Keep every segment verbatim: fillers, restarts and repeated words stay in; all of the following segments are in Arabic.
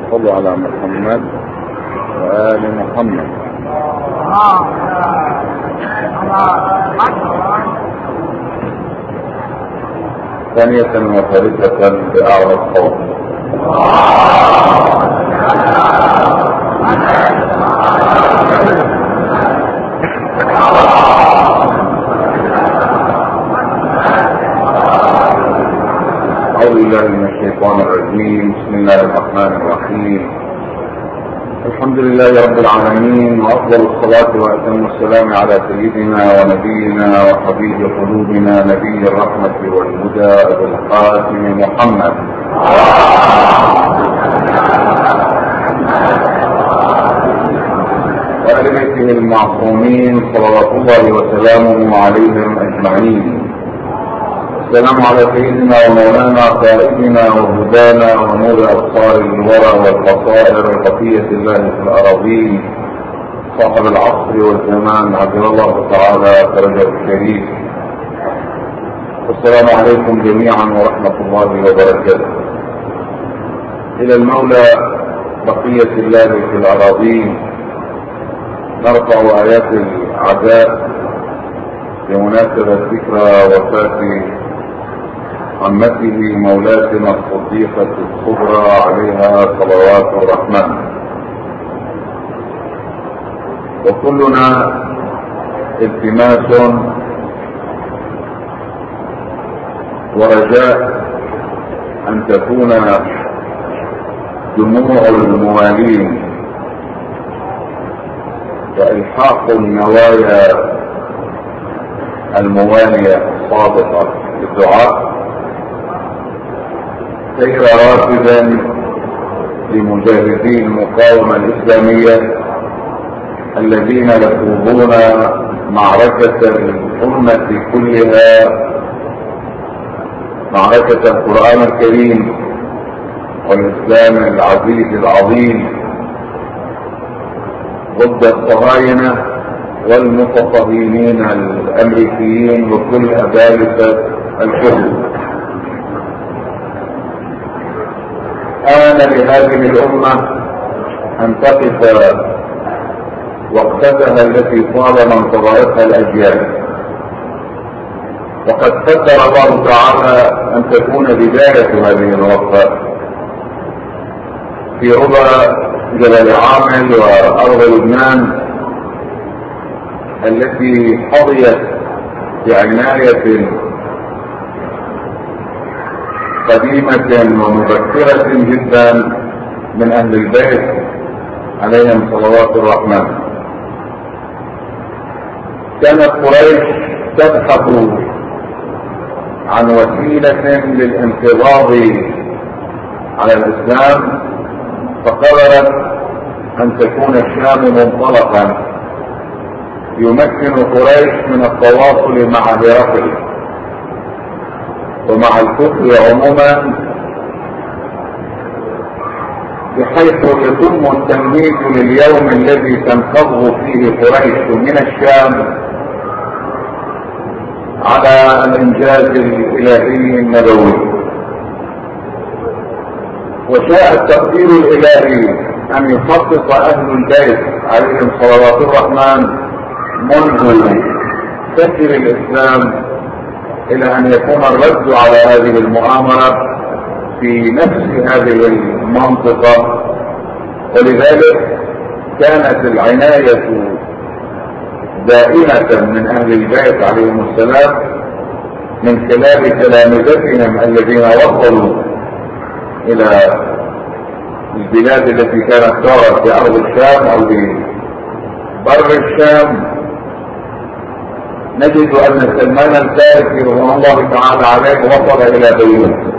صلوا على محمد وآل محمد. ثانية وثالثة بأعلى الصوت. أعوذ بالله من الشيطان الرجيم. بسم الله الرحمن الرحيم. الحمد لله رب العالمين، وأفضل الصلاة وأتم السلام على سيدنا ونبينا وحبيب قلوبنا نبي الرحمة والهدى أبي القاسم محمد وآل بيته المعصومين صلوات الله وسلامه عليهم أجمعين. السلام على سيدنا ومولانا قائدنا وهدانا ونور أبصار الورى والبصائر بقية الله في الأراضين، صاحب العصر والزمان عجل الله تعالى فرجه الشريف. السلام عليكم جميعا ورحمة الله وبركاته. إلى المولى بقية الله في الأراضين نرفع آيات العزاء بمناسبة ذكرى وفاة عمته مولاتنا الصديقة الكبرى عليها صلوات الرحمن، وكلنا التماس ورجاء أن تكون دموع الموالين وإلحاق النوايا الموالية الصادقة بالدعاء سير رافدا لمجاهدي المقاومة الإسلامية الذين يخوضون معركة الأمة كلها، معركة القرآن الكريم والإسلام العزيز العظيم ضد الصهاينة والمتطهينين الأمريكيين وكل أبالسة الكفر. آن لهذه الأمة أن تقف وقتها التي طالما انتظرتها الأجيال، وقد قدر الله تعالى أن تكون بداية هذه الوقفة في ربع جبل عامل وأرض لبنان التي حظيت بعناية قديمة ومبكرة جدا من أهل البيت عليهم صلوات الرحمن. كانت قريش تبحث عن وسيلة للانقضاض على الإسلام، فقررت أن تكون الشام منطلقا يمكن قريش من التواصل مع هرقل ومع الكفر عموما، بحيث يتم التمهيد لليوم الذي تنقض فيه قريش من الشام على الانجاز الالهي النبوي. وشاء التقدير الالهي ان يخصص اهل البيت عليهم صلوات الرحمن منذ فجر الاسلام الى ان يكون الرد على هذه المؤامرة في نفس هذه المنطقة، ولذلك كانت العناية دائمة من اهل البيت عليهم السلام من خلال تلامذتهم الذين وصلوا الى البلاد التي كانت ترى في ارض الشام او في بر الشام. نجد ان سلمان الفارسي رضوان الله تعالى عليه وصل الى بيروت.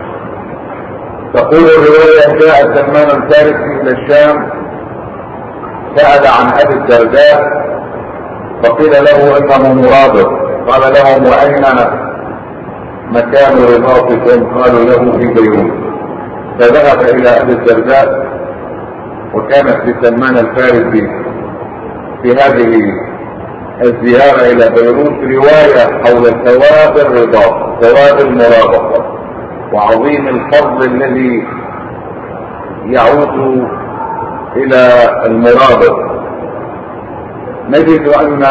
تقول الرواية جاء سلمان الفارسي الى الشام، سأل عن ابي الدرداء فقيل له انه مرابط، قال لهم واين مكان رباطكم؟ قالوا له في بيروت. فذهب الى ابي الدرداء، وكانت لسلمان الفارسي في هذه الزيارة الى بيروت رواية حول ثواب الرباط، ثواب المرابطة، وعظيم الفضل الذي يعود الى المرابط. نجد ان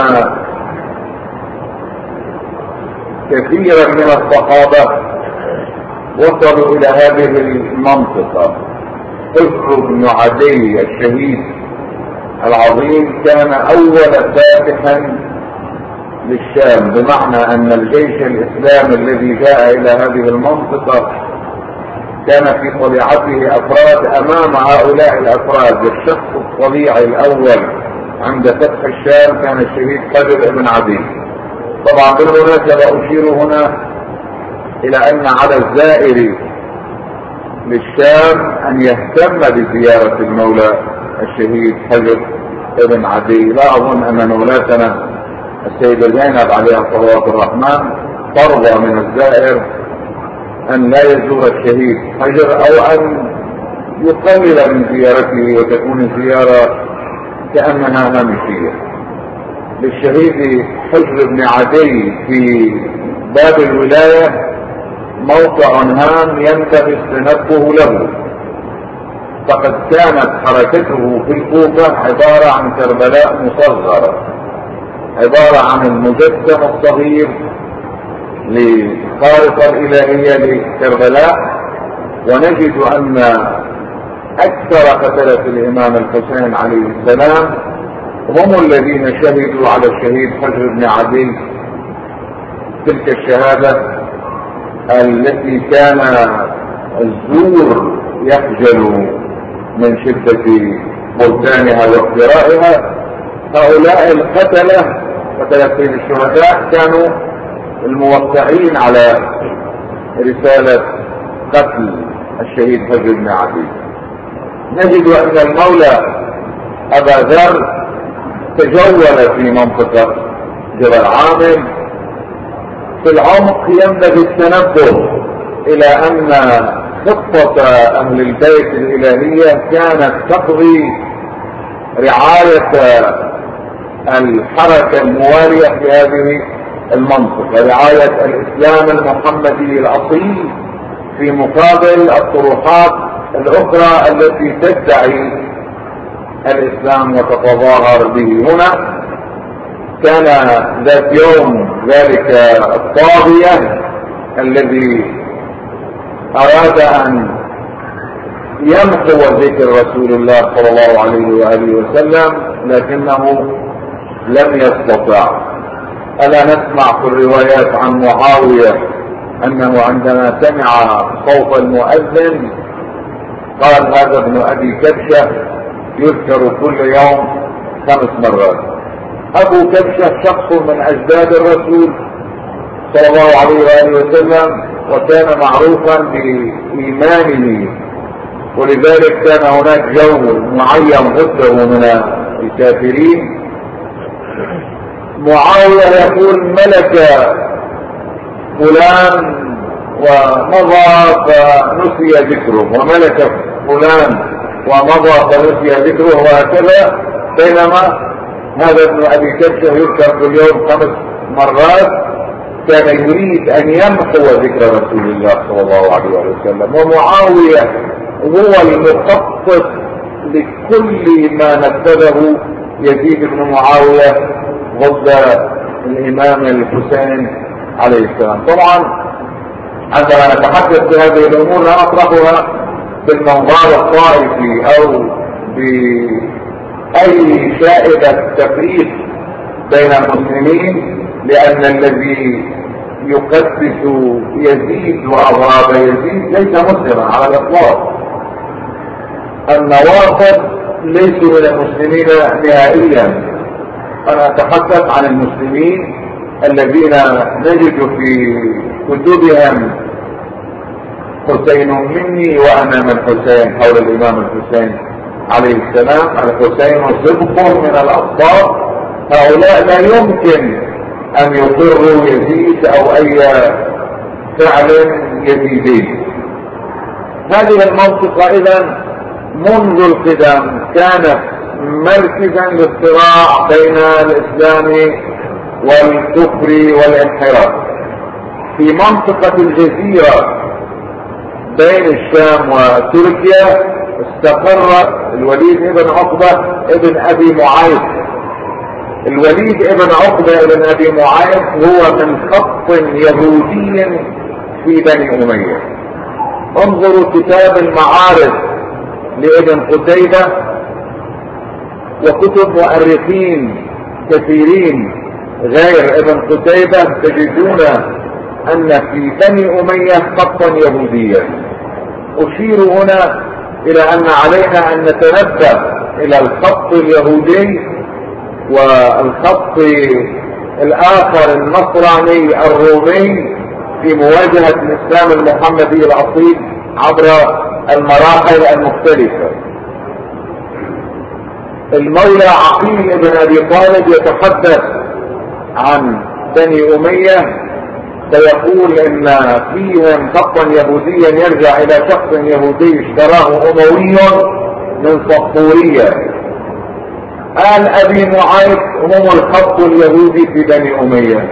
كثيرا من الصحابة وصلوا الى هذه المنطقة. حجر بن عدي الشهيد العظيم كان اول فاتحا للشام، بمعنى ان الجيش الاسلامي الذي جاء الى هذه المنطقة كان في طليعته افراد امام هؤلاء الافراد. الشخص الطليعي الاول عند فتح الشام كان الشهيد حجر بن عدي. طبعا بالمناسبة اشير هنا الى ان على الزائر للشام ان يهتم بزيارة المولى الشهيد حجر بن عدي. لا اظن ان مولاتنا السيدة زينب عليها صلوات الرحمن ترضى من الزائر ان لا يزور الشهيد حجر او ان يقلل من زيارته وتكون الزيارة كأنها هامشية. للشهيد حجر بن عدي في باب الولاية موقع هام ينبغي التنبه له، فقد كانت حركته في الكوفة عبارة عن كربلاء مصغرة، عبارة عن المجسم الصغير لخارطة الإلهية لكربلاء. ونجد أن أكثر قتلة الإمام الحسين عليه السلام هم الذين شهدوا على الشهيد حجر بن عدي تلك الشهادة التي كان الزور يخجل من شدة بهتانها وافترائها. هؤلاء القتلة قتلة الشهداء كانوا الموقعين على رسالة قتل الشهيد حجر بن عدي. نجد ان المولى ابا ذر تجول في منطقة جبل عامر. في العمق ينبغي التنبه الى ان خطة اهل البيت الالهية كانت تقضي رعاية الحركة الموالية في هذه المنطقة، رعاية الاسلام المحمدي الاصيل في مقابل الطروحات الاخرى التي تدعي الاسلام وتتظاهر به. هنا كان ذات يوم ذلك الطاغية الذي اراد ان يمحو ذكر رسول الله صلى الله عليه وآله وسلم لكنه لم يستطع. ألا نسمع في الروايات عن معاوية انه عندما سمع صوت المؤذن قال هذا ابن ابي كبشة يذكر كل يوم خمس مرات. ابو كبشة شخص من اجداد الرسول صلى الله عليه وآله وسلم وكان معروفا بإيمانه، ولذلك كان هناك جو معين ضده من الكافرين. معاوية يقول ملك فلان ومضى فنسي ذكره، وملك فلان ومضى فنسي ذكره، وهكذا. بينما هذا ابن ابي كبشة يذكر كل يوم خمس مرات، كان يريد ان يمحو ذكر رسول الله صلى الله عليه وسلم. ومعاوية هو المخطط لكل ما نفذه يزيد بن معاوية ضد الامام الحسين عليه السلام. طبعا عندما نتحدث بهذه الامور لا نطرحها بالمنظار الطائفي او باي شائبة تفريق بين المسلمين، لان الذي يقدس يزيد واضراب يزيد ليس مسلما على الاطلاق. النواصب ليسوا من المسلمين نهائيا. انا اتحدث عن المسلمين الذين نجد في كتبهم حسين مني وانا من حسين حول الامام الحسين عليه السلام. الحسين صدق من الاصداق. هؤلاء لا يمكن ان يقروا يزيد او اي فعل يزيدي. هذه المنطقة اذا منذ القدم كانت مركزا للصراع بين الاسلام والكفر والانحراف. في منطقة الجزيرة بين الشام وتركيا استقر الوليد ابن عقبة ابن ابي معاذ. الوليد ابن عقبة ابن ابي معاذ هو من خط يهودي في بني امية. انظروا كتاب المعارف لابن قتيبة وكتب مؤرخين كثيرين غير ابن قتيبة تجدون ان في بني امية خطا يهوديا. اشير هنا الى ان علينا ان نتنبه الى الخط اليهودي والخط الاخر النصراني الرومي في مواجهة الاسلام المحمدي الاصيل عبر المراحل المختلفة. المولى عقيل ابن ابي طالب يتحدث عن بني امية فيقول ان فيهم خطا يهوديا يرجع الى شخص يهودي اشتراه اموي من صفورية. آل ابي معاذ هم الخط اليهودي في بني امية.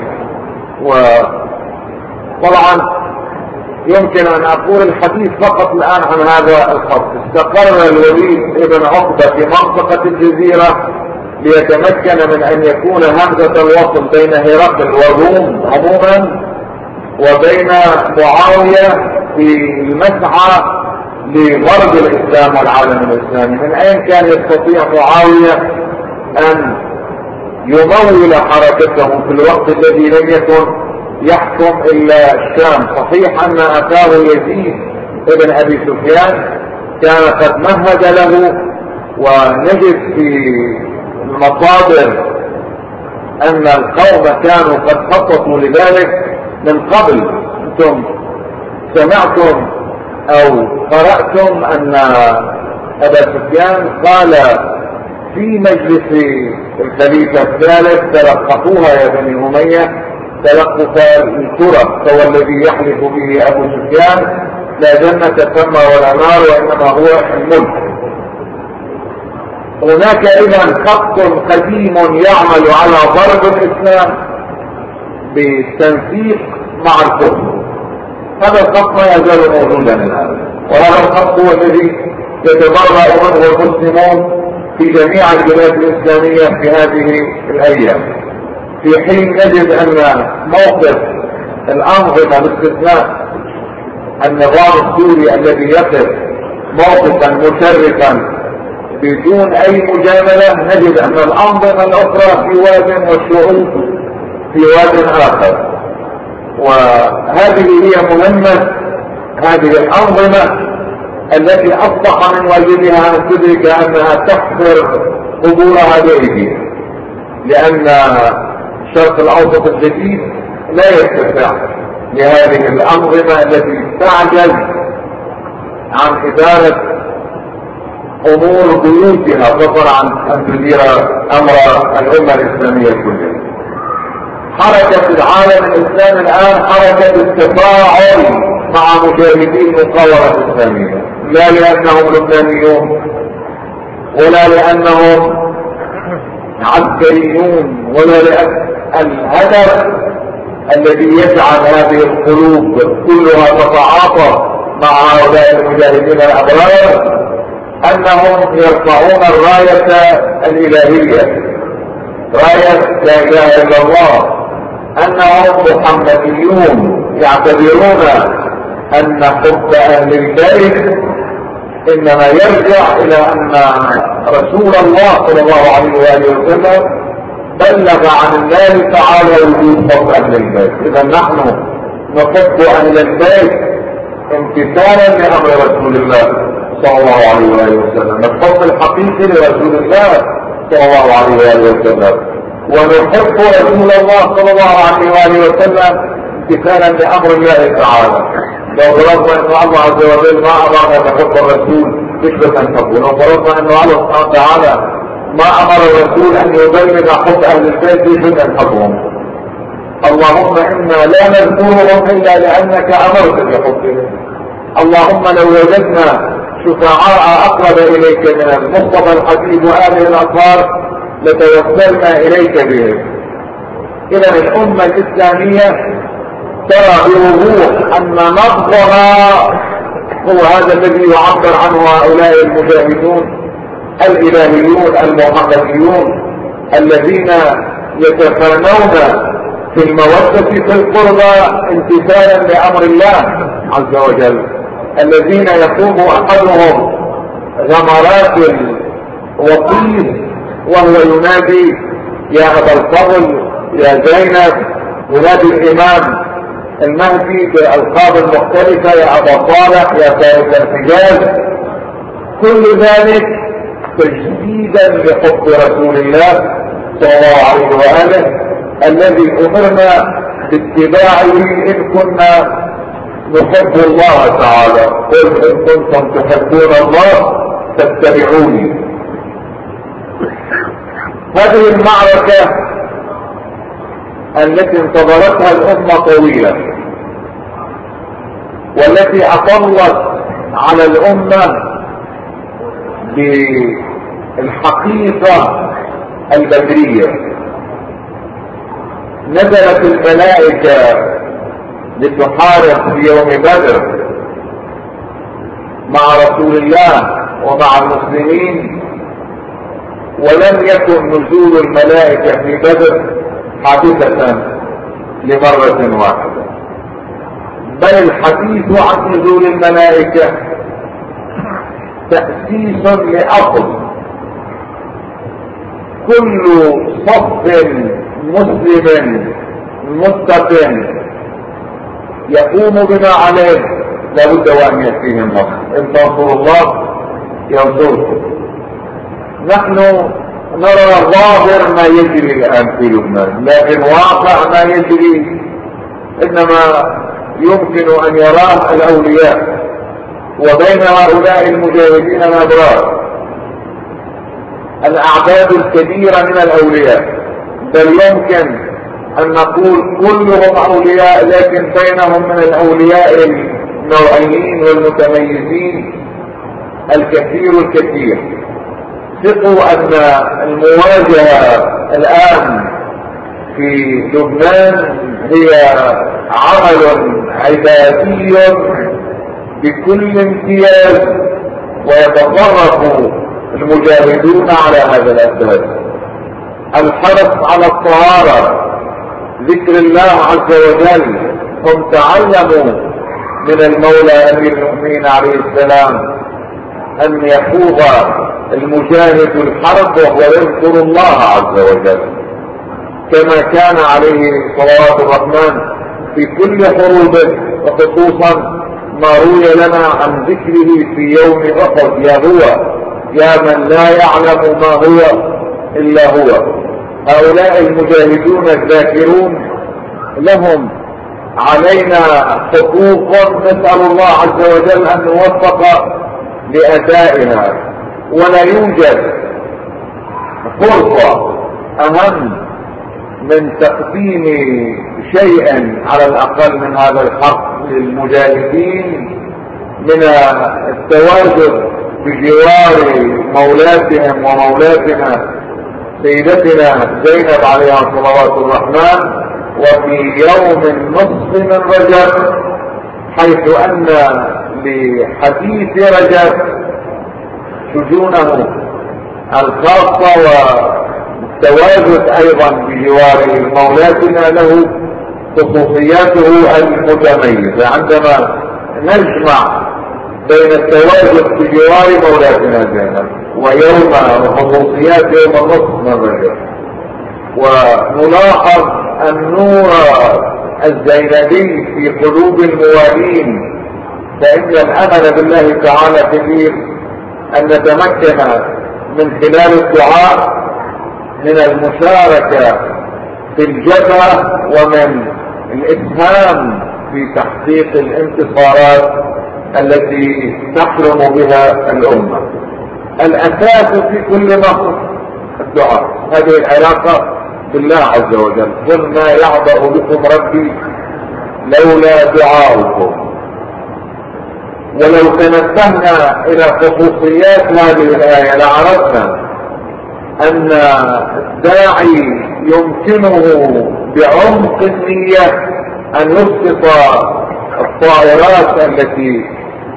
وطبعا يمكن ان اقول الحديث فقط الان عن هذا الخط. استقر الوليد ابن عقبة في منطقة الجزيرة ليتمكن من ان يكون همزة الوصل بين هرقل والروم عموما وبين معاوية في المسعى لغرب الاسلام والعالم الاسلامي. من اين كان يستطيع معاوية ان يمول حركته في الوقت الذي لم يكن يحكم الا الشام؟ صحيح ان اخاه يزيد ابن ابي سفيان كان قد مهد له، ونجد في المصادر ان القوم كانوا قد خططوا لذلك من قبل. انتم سمعتم او قرأتم ان ابا سفيان قال في مجلس الخليفة الثالث تلقفوها يا بني امية تلقف الكرة، فهو الذي يحلف به ابو سفيان لا جنة ثم ولا نار وانما هو الملك. هناك اذا خط قديم يعمل على ضرب الاسلام بالتنسيق مع الكفر. هذا الخط ما يزال موجودا الان، وهذا الخط هو الذي يتبرأ منه المسلمون في جميع البلاد الاسلامية في هذه الايام، في حين نجد ان موقف الانظمة باستثناء النظام السوري الذي يقف موقفا مشرفا بدون اي مجاملة، نجد ان الانظمة الاخرى في واد والشعوب في واد اخر. وهذه هي مهمة هذه الانظمة التي اصبح من واجبها ان تدرك انها تحفر قبورها بايديها، لان الشرق الاوسط الجديد لا يستطيع لهذه الانظمة التي تعجز عن ادارة امور بيوتها فضلا عن ان تدير امر الامة الاسلامية كلها. حركة العالم الاسلامي الان حركة التفاعل مع مجاهدين المقاومة الاسلامية، لا لانهم لبنانيون ولا لانهم عسكريون، ولا لان الهدف الذي يجعل هذه القلوب كلها تتعاطف مع هؤلاء المجاهدين الابرار انهم يرفعون الراية الالهية، راية لا اله الا الله، انهم محمديون يعتبرون ان حب اهل البيت انما يرجع الى ان رسول الله صلى الله عليه وآله وسلم بلغ عن الله تعالى وجود حب اهل البيت. اذا نحن نحب اهل البيت امتثالا لامر رسول الله صلى الله عليه وآله وسلم، الحب الحقيقي لرسول الله صلى الله عليه وآله وسلم، ونحب رسول الله صلى الله عليه وآله وسلم امتثالا لامر الله تعالى. لو فرضنا ان الله عز وجل ما امرنا بحب الرسول نسبة حبه، لو فرضنا ان الله سبحانه وتعالى ما امر الرسول ان يبلغ حب اهل البيت نسبة حبهم، اللهم انا لا نذكرهم الا لانك امرت بحبهم. اللهم لو وجدنا شفعاء اقرب اليك من المصطفى الحبيب واهله الاطهار لتوسلنا اليك بهم. اذا الامة الاسلامية ترى بوضوح ان نبضها هو هذا الذي يعبر عنه هؤلاء المجاهدون الإلهيون المحمديون الذين يتفانون في المودة في القربى امتثالا لأمر الله عز وجل، الذين يقوم أحدهم غمرات الوطيس وهو ينادي يا أبا الفضل يا زينب، ينادي الإمام المهدي بألقاب مختلفة يا أبا صالح يا فارس الحجاز، كل ذلك تجديدا لحب رسول الله صلى الله عليه وآله الذي أمرنا باتباعه إن كنا نحب الله تعالى. قل إن كنتم تحبون الله فاتبعوني. هذه المعركة التي انتظرتها الأمة طويلة والتي أطلت على الأمة بالحقيقة البدرية، نزلت الملائكة لتحارب في يوم بدر مع رسول الله ومع المسلمين، ولم يكن نزول الملائكة في بدر حادثة لمرة واحدة، بل الحديث عن نزول الملائكة تأسيس لأصل. كل صف مسلم متقن يقوم بما عليه لابد وأن يأتيه النصر. إن تنصروا الله ينصركم. نحن نرى ظاهر ما يجري الآن في لبنان، لكن واقع ما يجري إنما يمكن أن يراه الأولياء، وبين هؤلاء المجاهدين الأبرار الأعداد الكبيرة من الأولياء، بل يمكن أن نقول كلهم أولياء، لكن بينهم من الأولياء النوعيين والمتميزين الكثير الكثير. ثقوا أن المواجهة الآن في لبنان هي عمل عبادي بكل امتياز، ويتصرف المجاهدون على هذا الأساس. الحرص على الطهارة، ذكر الله عز وجل. هم تعلموا من المولى أمير المؤمنين عليه السلام أن يخوض المجاهد الحرب وهو يذكر الله عز وجل، كما كان عليه صلوات الرحمن في كل حروبه، وخصوصا ما روي لنا عن ذكره في يوم أحد: يا هو يا من لا يعلم ما هو إلا هو. هؤلاء المجاهدون الذاكرون لهم علينا حقوق، نسأل الله عز وجل أن نوفق لأدائها. ولا يوجد فرصة أهم من تقديم شيء على الأقل من هذا الحق للمجاهدين من التواجد بجوار مولاتهم ومولاتنا سيدتنا زينب عليها صلوات الرحمن، وفي يوم نصف من رجب، حيث أن لحديث رجب شجونه الخاصة والتواجد أيضا بجوار مولاتنا له خصوصياته المتميزة. عندما نجمع بين التواجد بجوار مولاتنا زينب ويوم وخصوصيات يوم النصف من رجب، ونلاحظ النور الزينبي في قلوب الموالين، فإن الأمل بالله تعالى كبير أن نتمكن من خلال الدعاء من المشاركة في الجبهة ومن الإسهام في تحقيق الانتصارات التي تحلم بها الأمة. الأساس في كل مصر الدعاء، هذه العلاقة بالله عز وجل. قل ما يعبأ بكم ربي لولا دعاؤكم. ولو تنبهنا إلى خصوصيات هذه الآية لعرفنا أن الداعي يمكنه بعمق النية أن يسقط الطائرات التي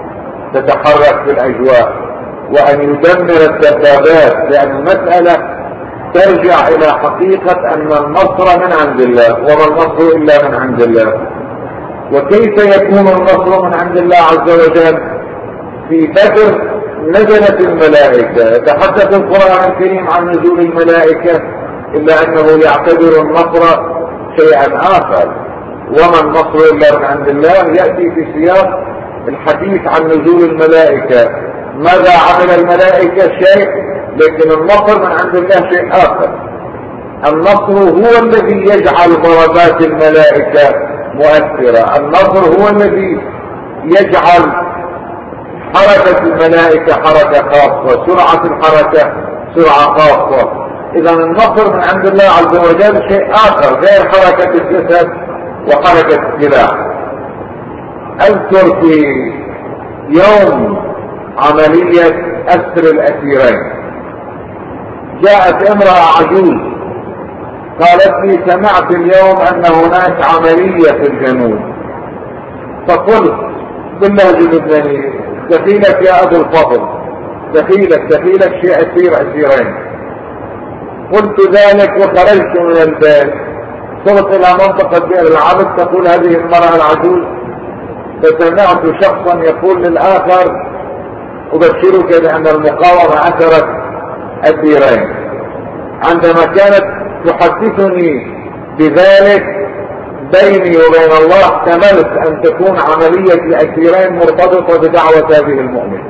تتحرك في الأجواء وأن يدمر الدبابات، لأن المسألة ترجع إلى حقيقة أن النصر من عند الله، وما النصر إلا من عند الله. وكيف يكون النصر من عند الله عز وجل؟ في بدر نزلت الملائكة، يتحدث القرآن الكريم عن نزول الملائكة، إلا أنه يعتبر النصر شيئا آخر. وما النصر إلا من عند الله يأتي في سياق الحديث عن نزول الملائكة. ماذا عمل الملائكة؟ شيء، لكن النصر من عند الله شيء آخر. النصر هو الذي يجعل ضربات الملائكة مؤثرة، النصر هو الذي يجعل حركة الملائكة حركة خاصة، سرعة الحركة سرعة خاصة. إذا النصر من عند الله عز وجل شيء آخر غير حركة الجسد وحركة السلاح. أذكر في يوم عملية أسر الأسيرين جاءت امرأة عجوز قالت لي سمعت اليوم أن هناك عملية في الجنوب، فقلت بالله جبني دخيلك يا أبو الفضل، دخيلك دخيلك شيء أسير أسيرين. قلت ذلك وخرجت من البيت، صرت إلى منطقة بئر العبد، تقول هذه المرأة العجوز، فسمعت شخصا يقول للآخر أبشرك بأن المقاومة أثرت أسيرين. عندما كانت تحدثني بذلك بيني وبين الله احتملت أن تكون عملية الأسيرين مرتبطة بدعوة هذه المؤمن.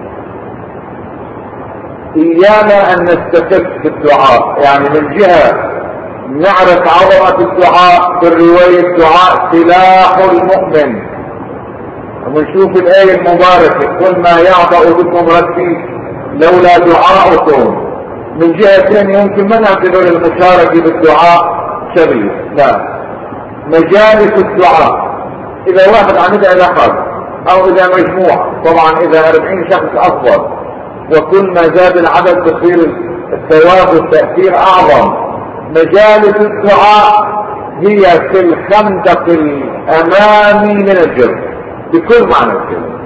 إيانا أن نستفد بالدعاء، يعني من جهة نعرف عظمة الدعاء بالرواية الدعاء سلاح المؤمن، ونشوف الآية المباركة قل ما يعبأ بكم ربي لولا دعاؤكم. من جهة ثانية يمكن ما نعتبر المشاركة بالدعاء شبيه، لا، مجالس الدعاء إذا واحد عم يدعي لحد أو إذا مجموعة، طبعا إذا أربعين شخص أفضل، وكل ما زاد العدد تصير الثواب والتأثير أعظم. مجالس الدعاء هي في الخندق الأمامي من الجبل بكل معنى الكلمة.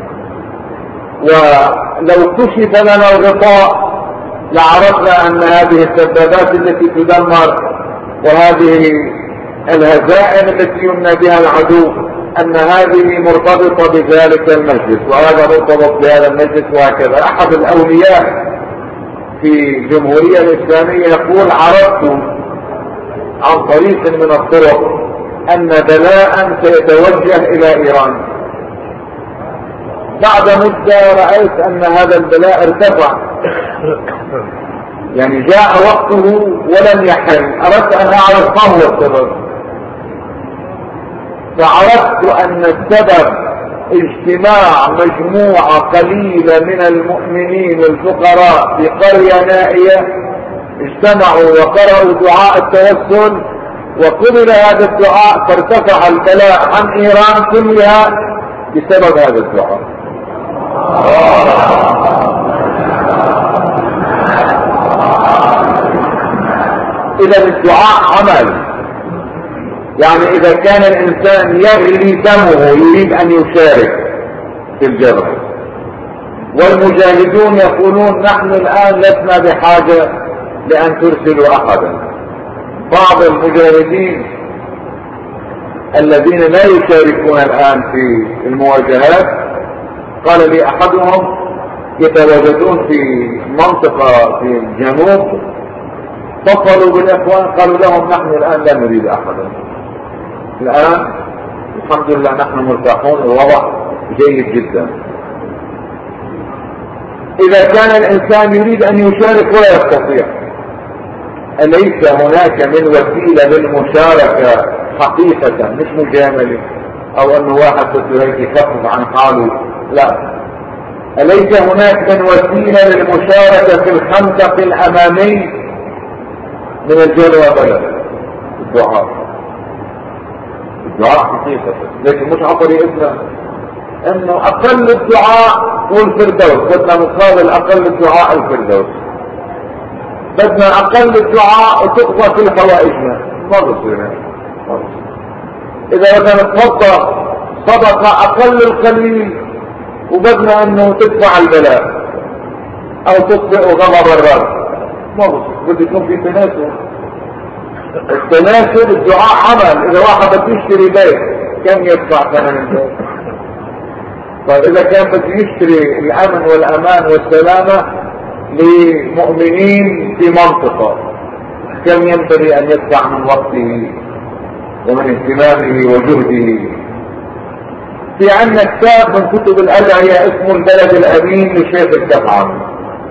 ولو كشف لنا الغطاء لعرفنا أن هذه السبابات التي تدمر وهذه الهزائم التي يمنى بها العدو أن هذه مرتبطة بذلك المجلس، وهذا مرتبط بهذا المجلس، وهكذا. أحد الأولياء في الجمهورية الإسلامية يقول عرفت عن طريق من الطرق أن بلاء سيتوجه إلى إيران. بعد مدة رأيت أن هذا البلاء ارتفع، يعني جاء وقته ولم يحل. أردت أن أعرف ما هو السبب، فعرفت أن السبب اجتماع مجموعة قليلة من المؤمنين الفقراء في قرية نائية، اجتمعوا وقرأوا دعاء التوسل وقبل هذا الدعاء، فارتفع البلاء عن إيران كلها بسبب هذا الدعاء. إذا الدعاء عمل، يعني إذا كان الإنسان يغلي دمه يريد أن يشارك في الجبهة، والمجاهدون يقولون نحن الآن لسنا بحاجة لأن ترسلوا أحدا. بعض المجاهدين الذين لا يشاركون الآن في المواجهات قال لي أحدهم يتواجدون في منطقة في الجنوب، اتصلوا بالإخوان قالوا لهم نحن الآن لا نريد أحدا، الآن الحمد لله نحن مرتاحون، الوضع جيد جدا. إذا كان الإنسان يريد أن يشارك ولا يستطيع، أليس هناك من وسيلة للمشاركة حقيقة، مش مجاملة أو أنه واحد بده هيك يخفف عن حاله، لا، أليس هناك من وسيلة للمشاركة في الخندق الأمامي من الجلوة بلد؟ الدعاء، الدعاء حقيقة، لكن مش عن طريقتنا انه اقل الدعاء هو الفردوس، بدنا مقابل اقل الدعاء الفردوس، بدنا اقل الدعاء وتقضى كل حوائجنا، ما بصير. اذا بدنا نتصدق صدقة اقل القليل وبدنا انه تدفع البلاء او تطفئ غضب الرب. ما بصير، بده يكون في تناسب. التناسب الدعاء عمل. اذا واحد بده يشتري بيت كم يدفع ثمن البيت؟ طيب اذا كان بده يشتري الامن والامان والسلامة لمؤمنين في منطقة كم ينبغي ان يدفع من وقته ومن اهتمامه وجهده؟ في عندنا كتاب من كتب الادعية اسمه البلد الامين لشيخ الكفعان.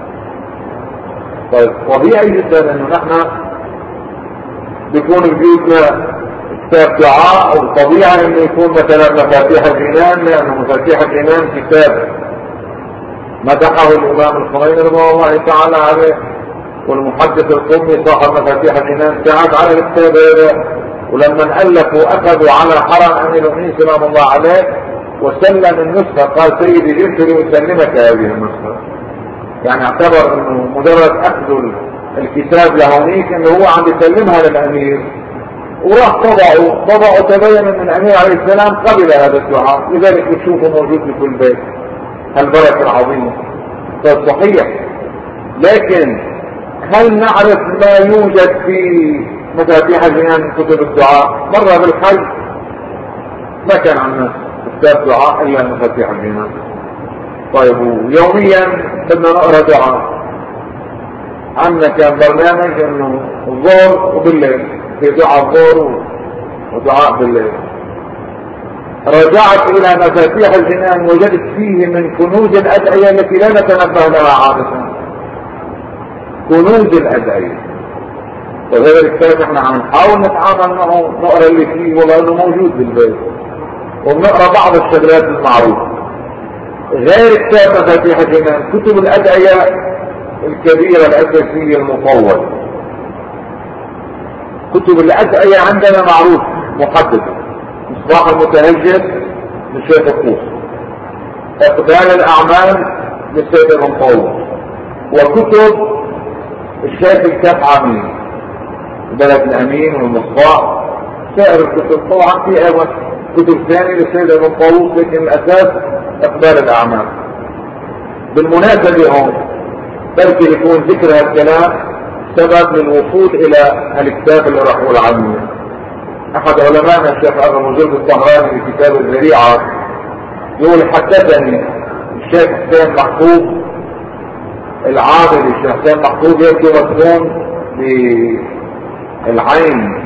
طيب طبيعي جدا انه نحن بيكون بيوتنا كتاب دعاء، وطبيعي انه يكون مثلا مفاتيح الجنان، لانه مفاتيح الجنان كتاب مدحه الامام الخميني رضي الله تعالى عليه، والمحدث القمي صاحب مفاتيح الجنان تعب على الكتاب هذا، ولما الفوا اخذوا على حرم امير المؤمنين سلام الله عليه وسلم النسخة، قال سيدي جئت لاسلمك هذه النسخة. يعني اعتبر انه مجرد اخذ الكتاب لهونيك انه هو عم يسلمها للامير، وراح طبعه طبعه تبين ان الامير عليه السلام قبل هذا الدعاء، لذلك بتشوفه موجود في كل بيت. هالبركة العظيمة. صحيح، لكن هل نعرف ما يوجد في مفاتيح الجنان من كتب الدعاء؟ مرة بالحج ما كان عندنا كتاب دعاء الا مفاتيح الجنان. طيب يوميا بدنا نقرا دعاء. عندنا كان برنامج انه الظهر وبالليل في دعاء الظهر ودعاء بالليل. رجعت الى مفاتيح الجنان وجدت فيه من كنوز الادعية التي لا نتنبه لها عادة. كنوز الادعية. وهذا الكتاب احنا عم نحاول نتعامل معه، نقرا اللي فيه والله انه موجود بالبيت، وبنقرا بعض الشغلات المعروفة. غير كتاب مفاتيح الجنان كتب الادعية الكبيرة الاساسية المطولة. كتب الادعية عندنا معروف محددة: مصباح المتهجد للشيخ الطوسي، اقبال الاعمال للسيد المطول، وكتب الشيخ الكفعاني البلد الامين والمصباح. سائر الكتب طبعا في ايضا كتب ثانية للسيد المطول، لكن الاساس اقبال الاعمال. بالمناسبة هون بلكي يكون ذكر هالكلام سبب للوصول الى الكتاب اللي راح اقول عنه. احد علمائنا الشيخ ابو مجلد الطهراني في كتاب الذريعة يقول: حدثني الشيخ حسين محفوظ العامل. الشيخ حسين محفوظ يبدو مسكون بالعين.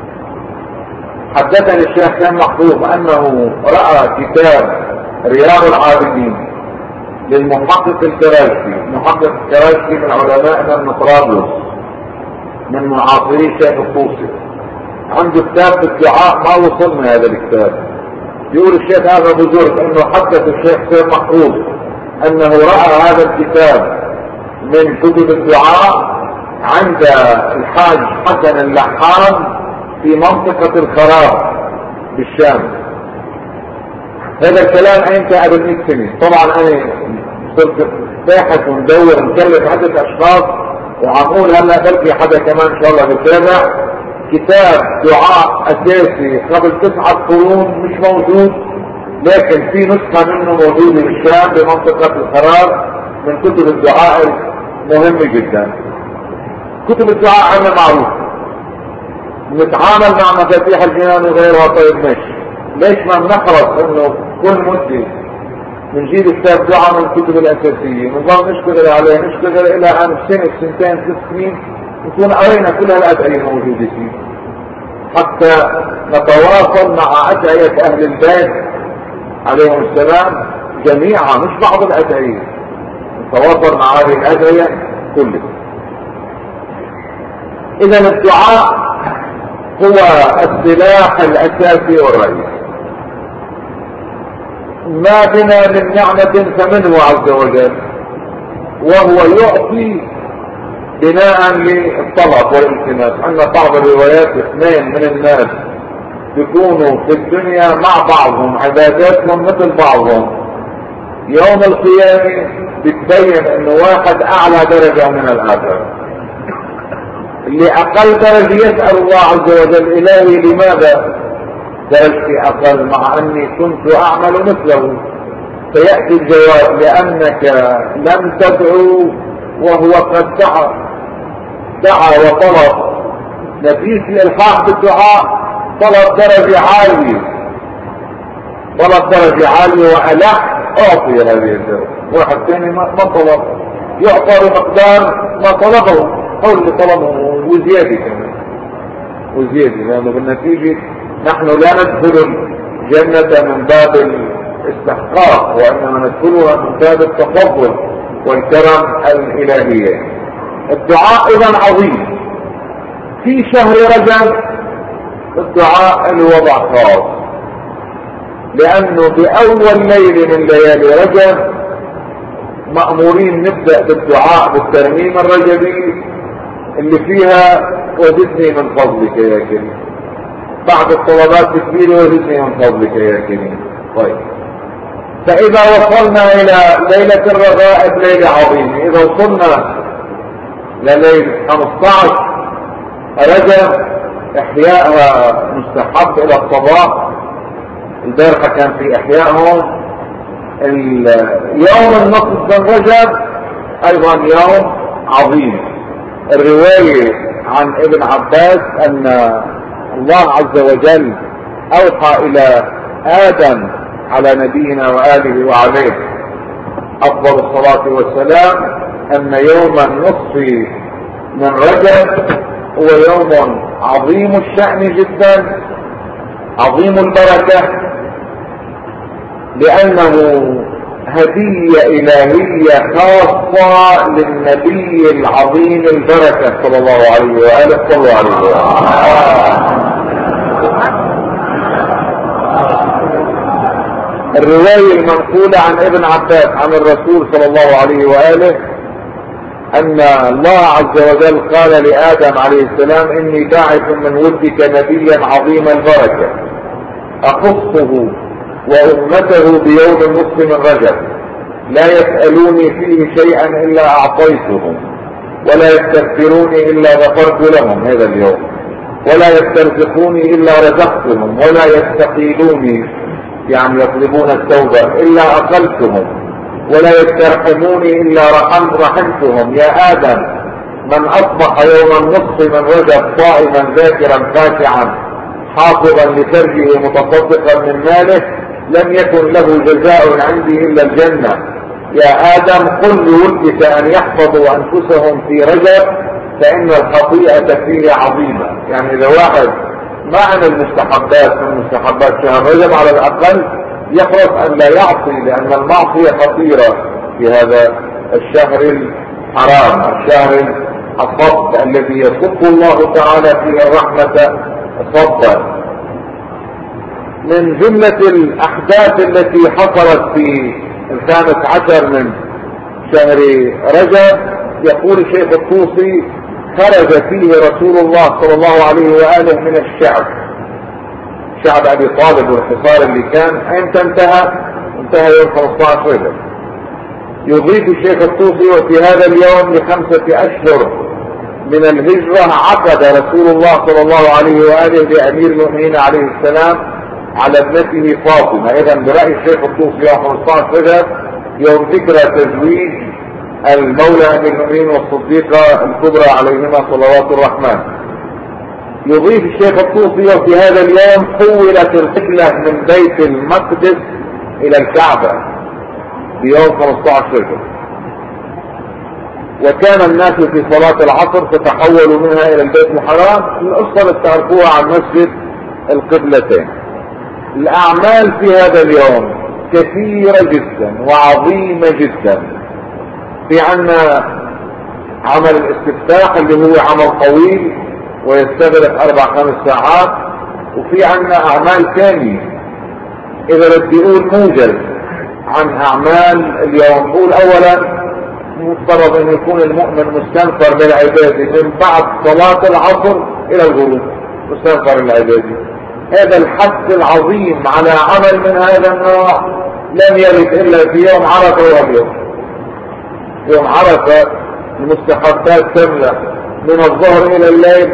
حدثني الشيخ حسين محفوظ انه رأى كتاب رياض العابدين للمحقق الكراشي. محقق الكراشي من علمائنا من طرابلس، من معاصري الشيخ الطوسي. عنده كتاب في الدعاء ما وصلنا هذا الكتاب. يقول الشيخ هذا بزرگ انه حدث الشيخ حسين محفوظ انه رأى هذا الكتاب من كتب الدعاء عند الحاج حسن اللحام في منطقة الخراب بالشام. هذا الكلام امتى؟ قبل مئة سنة. طبعا انا صرت باحث وندور نكلم عدة اشخاص وعقول هلا بلكي حدا كمان ان شاء الله بيتابع. كتاب دعاء اساسي قبل تسعة قرون مش موجود، لكن في نسخة منه موجودة بالشام بمنطقة الخراب من كتب الدعاء مهمة جدا. كتب الدعاء عنا معروف، نتعامل مع مفاتيح الجنان وغيرها. طيب ماشي، ليش ما بنحرص انه كل مدة بنجيب كتاب دعاء من الكتب الاساسية نظام نشتغل عليه، نشتغل الى ان سنة سنتين ثلاث سنين نكون قرينا كل هالادعية موجودة فيه، حتى نتواصل مع ادعية اهل البيت عليهم السلام جميعا، مش بعض الادعية، نتواصل مع هذه الادعية كلها. اذا الدعاء هو السلاح الاساسي والرئيسي. ما بنا من نعمة فمنه عز وجل، وهو يعطي بناء للطلب والالتماس. ان بعض الروايات اثنين من الناس يكونوا في الدنيا مع بعضهم عباداتهم مثل بعضهم، يوم القيامة بتبين انه واحد اعلى درجة من الاخر. اللي اقل درجة يسأل الله عز وجل: الهي لماذا درجتي اقل مع اني كنت اعمل مثله؟ سيأتي الجواب لأنك لم تدعو وهو قد دعا دعا وطلب. نتيجة الإلحاح بالدعاء طلب درجة عالية، طلب درجة عالية وألح أعطي هذه الدرجة. واحد ثاني ما طلب يعطى بمقدار ما طلبه أو اللي طلبه وزيادة كمان وزيادة، لأنه بالنتيجة نحن لا ندخل الجنة من باب الاستحقاق، وإنما ندخلها من باب التفضل والكرم الإلهية. الدعاء إذن عظيم. في شهر رجب الدعاء الوضع خاص، لأنه بأول ليلة من ليالي رجب مأمورين نبدأ بالدعاء بالترميم الرجبي اللي فيها وزدني من فضلك يا كريم، بعد الطلبات الكبيرة وزدني من فضلك يا كريم. طيب، فإذا وصلنا إلى ليلة الرغائب ليلة عظيمة. إذا وصلنا لليلة خمسة عشر رجب إحيائها مستحب إلى الصباح. البارحة كان في إحيائهم. يوم النصف من رجب أيضا يوم عظيم. الرواية عن ابن عباس أن الله عز وجل أوحى إلى آدم على نبينا وآله وعليه أفضل الصلاة والسلام أن يوم النصف من رجب هو يوم عظيم الشأن جدا، عظيم البركة، لأنه هدية إلهية خاصة للنبي العظيم البركة صلى الله عليه وآله. صلى الله عليه وآله. الرواية المنقولة عن ابن عباس عن الرسول صلى الله عليه وآله أن الله عز وجل قال لآدم عليه السلام: إني باعث من ولدك نبيا عظيم البركة أخصه وأمته بيوم النصف من رجب، لا يسألوني فيه شيئا إلا أعطيتهم، ولا يستغفروني إلا غفرت لهم هذا اليوم، ولا يسترزقوني إلا رزقتهم، ولا يستقيلوني يعني يطلبون التوبة إلا أقلتهم، ولا يسترحموني إلا رحم رحمتهم. يا آدم، من أصبح يوم النصف من رجب صائما ذاكرا خاشعا حافظا لفرجه متصدقا من ماله لم يكن له جزاء عندي إلا الجنة. يا آدم، قل لولدك أن يحفظوا أنفسهم في رجب فإن الخطيئة فيه عظيمة. يعني إذا واحد ما عمل مستحبات من مستحبات شهر رجب على الأقل يحرص أن لا يعصي، لأن المعصية خطيرة في هذا الشهر الحرام، الشهر الصد الذي يصد الله تعالى فيه الرحمة صدا. من جملة الأحداث التي حصلت في الخامس عشر من شهر رجب يقول الشيخ الطوسي: خرج فيه رسول الله صلى الله عليه وآله من الشعب، شعب أبي طالب والحصار اللي كان. أين انتهى؟ انتهى يوم خمسة عشر رجب. يضيف الشيخ الطوسي: وفي هذا اليوم لخمسة أشهر من الهجرة عقد رسول الله صلى الله عليه وآله بأمير المؤمنين عليه السلام على ابنته فاطمة. إذا برأي الشيخ الطوسي يوم خمسة عشر رجب يوم ذكرى تزويج المولى أمير المؤمنين والصديقة الكبرى عليهما صلوات الرحمن. يضيف الشيخ الطوسي: وفي هذا اليوم حولت القبلة من بيت المقدس إلى الكعبة بيوم خمسة عشر رجب، وكان الناس في صلاة العصر تتحول منها إلى البيت الحرام. القصة اللي تعرفوها عن مسجد القبلتين. الأعمال في هذا اليوم كثيرة جدا وعظيمة جدا. في عنا عمل الاستفتاح اللي هو عمل طويل ويستغرق أربع خمس ساعات، وفي عنا أعمال ثانية. إذا بدي أقول موجز عن أعمال اليوم، نقول أولا مفترض أن يكون المؤمن مستنفر للعبادة من بعد صلاة العصر إلى الغروب، مستنفر للعبادة. هذا الحث العظيم على عمل من هذا النوع لم يرد إلا في يوم عرفة واليوم. يوم عرفة المستحبات تملأ من الظهر إلى الليل،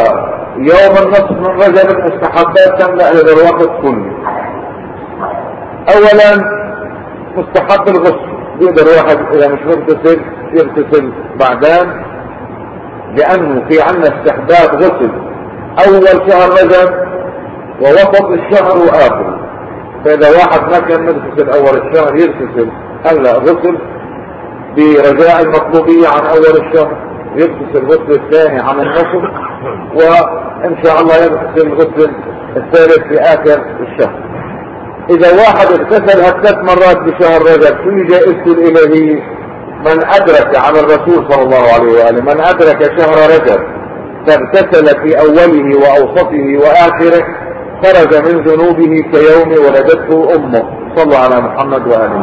ويوم النصف من رجب المستحبات تملأ هذا الوقت كله. اولا مستحب الغسل، يقدر واحد اذا مش مغتسل يغتسل بعدين، لانه في عنا استحباب غسل اول شهر رجب ووسط الشهر واخره. فاذا واحد ما كان مغتسل اول الشهر يغتسل هلا غسل برجاء المطلوبية عن اول الشهر، يغتسل الغسل الثاني عن النصف، وان شاء الله يغتسل الغسل الثالث في اخر الشهر. اذا واحد اغتسل ثلاث مرات بشهر رجب في جائزته الالهية من ادرك على الرسول صلى الله عليه وآله، من ادرك شهر رجب فاغتسل في اوله واوسطه واخره خرج من ذنوبه كيوم ولدته امه. صلوا على محمد وآله.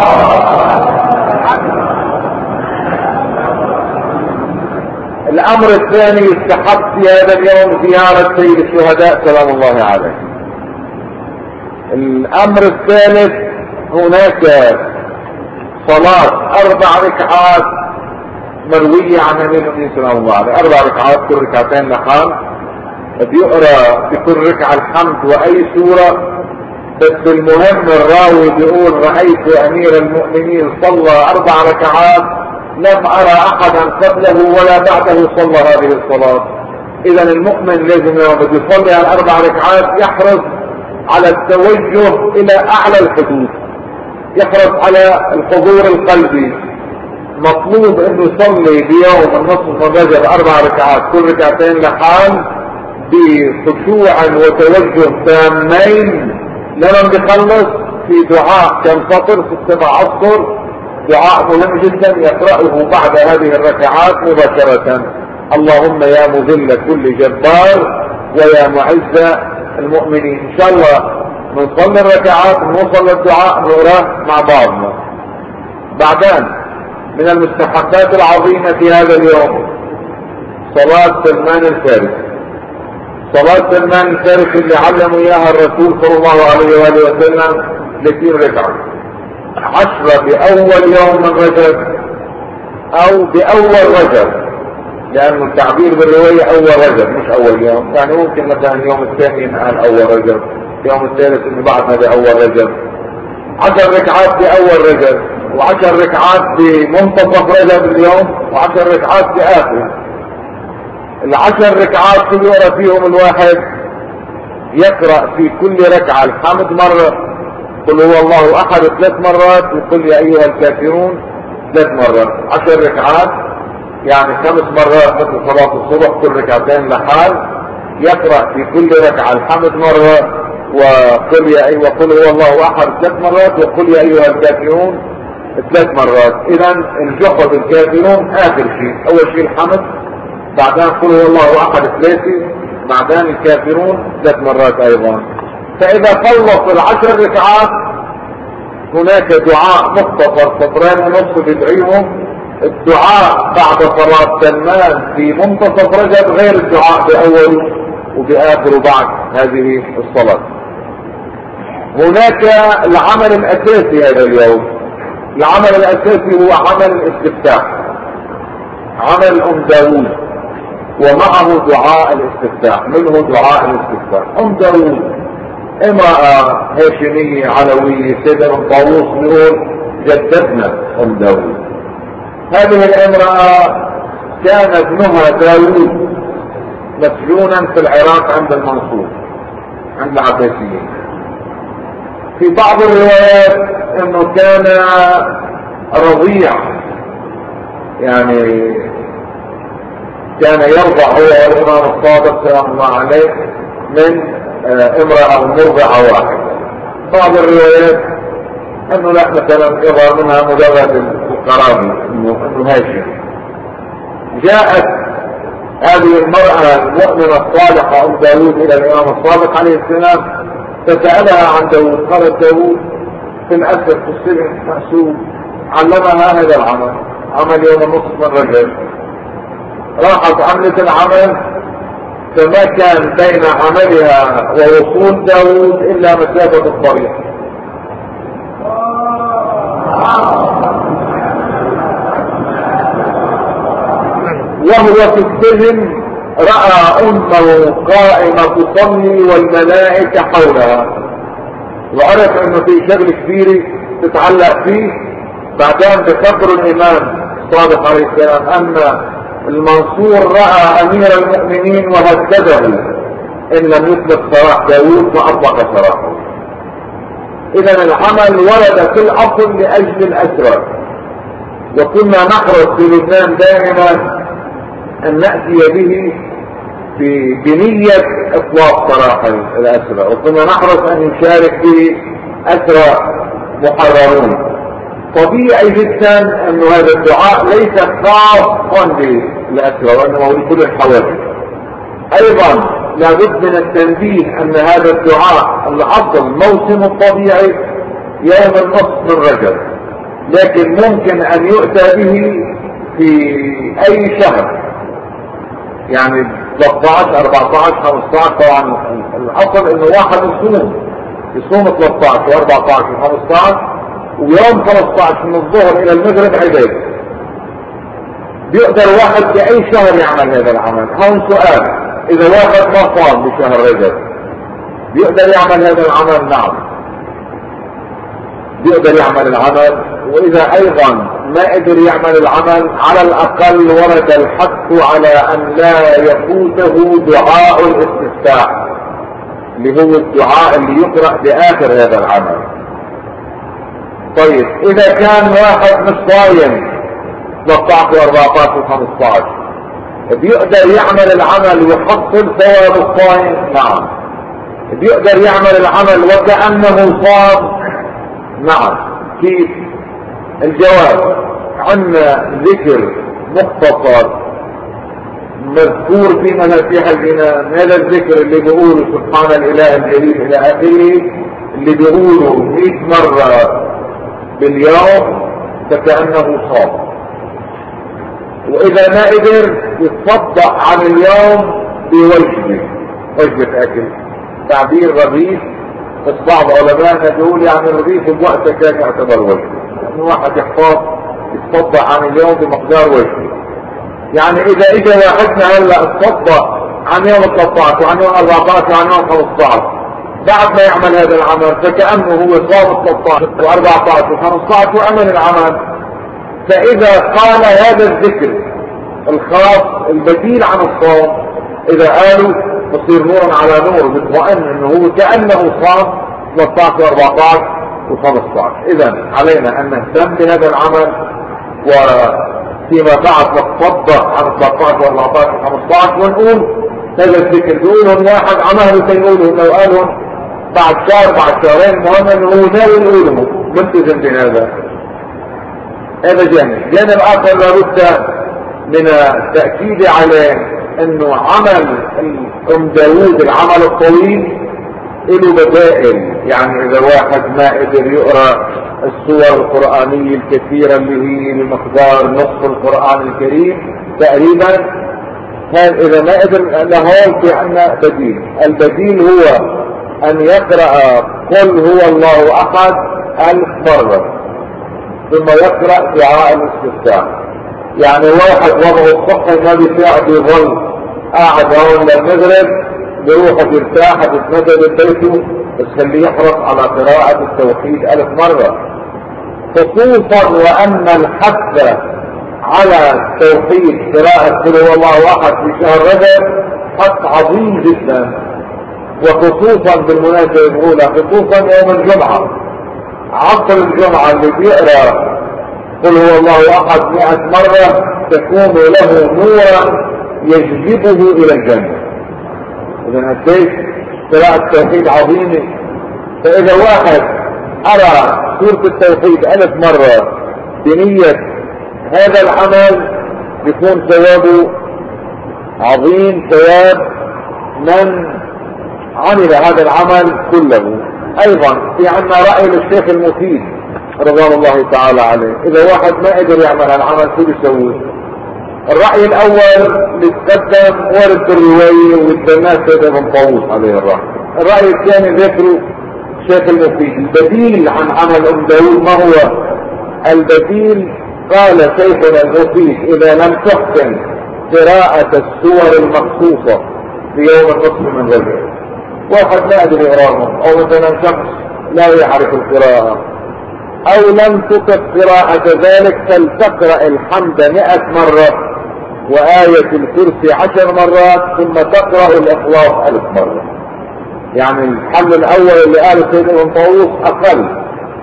الامر الثاني يستحق في هذا اليوم زيارة سيد الشهداء سلام الله عليه. الامر الثالث هناك صلاة اربع ركعات مروية عن امير المؤمنين سلام الله عليه، اربع ركعات كل ركعتين لحال، بيقرأ بكل ركعة الحمد واي سورة، بس المهم الراوي بيقول رأيت امير المؤمنين صلى اربع ركعات لم ارى احدا قبله ولا بعده صلى هذه الصلاة. اذا المؤمن لازم يوم بده يصلي على اربع ركعات يحرص على التوجه الى اعلى الحدود، يحرص على الحضور القلبي. مطلوب انه يصلي بيوم النصف من رجب اربع ركعات كل ركعتين لحال بخشوع وتوجه تامين. لما بيخلص في دعاء كم سطر في السبع اسطر، دعاء مهم جدا يقرأه بعد هذه الركعات مباشرة. اللهم يا مذل كل جبار ويا معز المؤمنين. ان شاء الله نصلي الركعات ونوصل للدعاء نقراه مع بعضنا. بعدين من المستحبات العظيمة في هذا اليوم صلاة سلمان الفارسي. صلاة سلمان الفارسي اللي علموا اياها الرسول صلى الله عليه وآله وسلم ثلاثين ركعة، عشرة بأول يوم من رجب أو بأول رجب، لأنه التعبير بالرواية أول رجب مش أول يوم، يعني ممكن مثلا اليوم الثاني ينقال أول رجب، اليوم الثالث اللي بعدها بأول رجب. عشر ركعات بأول رجب، وعشر ركعات بمنتصف رجب اليوم، وعشر ركعات بآخر. العشر ركعات كل يقرأ فيهم الواحد يقرأ في كل ركعة الحمد مرة، قل هو الله احد ثلاث مرات، وقل يا ايها الكافرون ثلاث مرات. عشر ركعات يعني خمس مرات مثل صلاة الصبح كل ركعتين لحال، يقرأ في كل ركعة الحمد مرة، وقل يا ايها وقل هو الله احد ثلاث مرات، وقل يا ايها الكافرون ثلاث مرات. اذا الجحر بالكافرون اخر شيء، اول شيء الحمد، بعدين قل هو الله احد ثلاثة، بعدين الكافرون ثلاث مرات ايضا. فاذا خلص العشر ركعات هناك دعاء مختصر سطرين ونصف بدعيهم. الدعاء بعد صلاة سلمان في منتصف رجب غير الدعاء باول وباخر بعد هذه الصلاة. هناك العمل الاساسي هذا اليوم، العمل الاساسي هو عمل الاستفتاح، عمل ام داوود، ومعه دعاء الاستفتاح. منه دعاء الاستفتاح. ام داوود امرأة هاشمية علوية، سيدنا طاووس بيقول جدتنا ام داوود. هذه الامرأة كان ابنها داوود مسجونا في العراق عند المنصور عند العباسيين. في بعض الروايات انه كان رضيع، يعني كان يرضع هو الامام الصادق سلام الله عليه من امرأة مرضعة واحدة. بعض الروايات انه لا مثلا يظهر منها مجرد القرابة انه انه هاشم. جاءت هذه المرأة المؤمنة الصالحة ام داوود الى الامام الصادق عليه السلام فسألها عن داوود. قالت داوود في الاسر في السجن مأسوب، علمها هذا العمل، عمل يوم النصف من رجب. راحت عملت العمل، فما كان بين عملها ووصول داوود الا مسافة الطريق. وهو في السجن رأى امه قائمة تصلي والملائكة حولها، وعرف انه في شغل كبيرة تتعلق فيه، بعدين بخبر الامام الصادق عليه السلام ان المنصور رأى امير المؤمنين وهدده ان لم يطلق سراح داوود فاطلق سراحه. اذا العمل ورد في الاصل لاجل الاسرى، وكنا نحرص في لبنان دائما ان نأتي به بنية اطلاق سراح الاسرى، وكنا نحرص ان نشارك به اسرى محررون. طبيعي جدا انه هذا الدعاء ليس خاصا بالاسرى وانما لكل الحوادث. ايضا لابد من التنبيه ان هذا الدعاء الاصل موسم الطبيعي يوم النصف من رجب، لكن ممكن ان يؤتى به في اي شهر، يعني ثلاثة عشر أربعة عشر خمسة عشر. طبعا الاصل انه واحد يصوم يصوم ثلاثة عشر وأربعة عشر وخمسة عشر، ويوم خمسة عشر من الظهر الى المغرب عباده. بيقدر واحد في اي شهر يعمل هذا العمل. هون سؤال، اذا واحد ما صام بشهر رجب بيقدر يعمل هذا العمل؟ نعم بيقدر يعمل العمل. واذا ايضا ما قدر يعمل العمل، على الاقل ورد الحث على ان لا يفوته دعاء الاستفتاح، اللي هو الدعاء اللي يقرأ باخر هذا العمل. طيب اذا كان واحد مش صايم ثلاثة عشر وأربعة عشر وخمسة عشر بيقدر يعمل العمل ويحصل ثواب الصائم؟ نعم. بيقدر يعمل العمل وكأنه صام؟ نعم. كيف؟ الجواب، عندنا ذكر مختصر مذكور في مفاتيح الجنان. هذا الذكر اللي بيقوله سبحان الاله الجليل الى اخره، اللي بيقوله مئة مرة باليوم فكأنه صام. واذا ما قدر يتصدق عن اليوم بوجبه، وجبة اكل، تعبير رغيف. بس بعض علماء بيقول يعني الرغيف بوقتها كان يعتبر وجبه، يعني واحد يحتاط يتصدق عن اليوم بمقدار وجبه. يعني اذا اجى واحدنا هلا اتصدق عن يوم ثلاثة عشر وعن يوم أربعة عشر وعن يوم خمسة عشر، بعد ما يعمل هذا العمل فكأنه هو صام ثلاثة عشر وأربعة عشر وخمسة عشر وعمل العمل. فاذا قال هذا الذكر الخاص البديل عن الصوم، اذا قالوا تصير نورا على نور، بيطمئن انه هو كأنه صام ثلاثة عشر وأربعة عشر وخمسة عشر. اذا علينا ان نهتم بهذا العمل، وفيما بعد نتصدق عن ثلاثة عشر وأربعة عشر وخمسة عشر ونقول هذا الذكر. بيقولهم واحد عمله سيقولهم، لو قالهم بعد شهر بعد شهرين، المهم انه هو ناوي يقولهم ملتزم بهذا. هذا جانب. جانب اخر لابد من التأكيد عليه انه عمل ام داوود العمل الطويل له بدائل. يعني اذا واحد ما قدر يقرأ السور القرآنية الكثيرة اللي هي بمقدار نصف القرآن الكريم تقريبا، هذا اذا ما قدر لهون في عنا بديل. البديل هو ان يقرأ قل هو الله احد الف مرة ثم يقرأ دعاء الاستفتاح. يعني واحد وضعه الصحي ما بيساعد يظل قاعد هون للمغرب، بيروح بيرتاح بيتمدد ببيته، بس خليه يحرص على قراءة التوحيد ألف مرة. خصوصا وأن الحث على توحيد قراءة قل هو الله أحد في شهر رجب حث عظيم جدا، وخصوصا بالمناسبة الأولى خصوصا يوم الجمعة، عصر الجمعة اللي بيقرأ قل هو الله احد مئة مرة تكون له نورا يجذبه الى الجنة. اذا هديت قراءة التوحيد عظيمة. فاذا واحد قرأ سورة التوحيد الف مرة بنية هذا العمل بيكون ثوابه عظيم، ثواب من عمل هذا العمل كله. ايضا في عندنا رأي للشيخ المفيد رضوان الله تعالى عليه. اذا واحد ما قدر يعمل هالعمل شو بيسوي؟ الرأي الاول اللي تقدم ورد بالرواية والدناس هذا من طاووس عليه الرحمة. الرأي الثاني ذكره الشيخ المفيد. البديل عن عمل ام داوود ما هو؟ البديل قال شيخنا المفيد اذا لم تحسن قراءة السور المخصوصة في يوم النصف من رجب، واحد ما قدر يقراهم، او مثلا شخص لا يعرف القراءة او لم تطق قراءة ذلك فلتقرأ الحمد مئة مرة وآية الكرسي عشر مرات ثم تقرأ الإخلاص ألف مرة. يعني الحل الأول اللي قاله سيدنا ابن طاووس أقل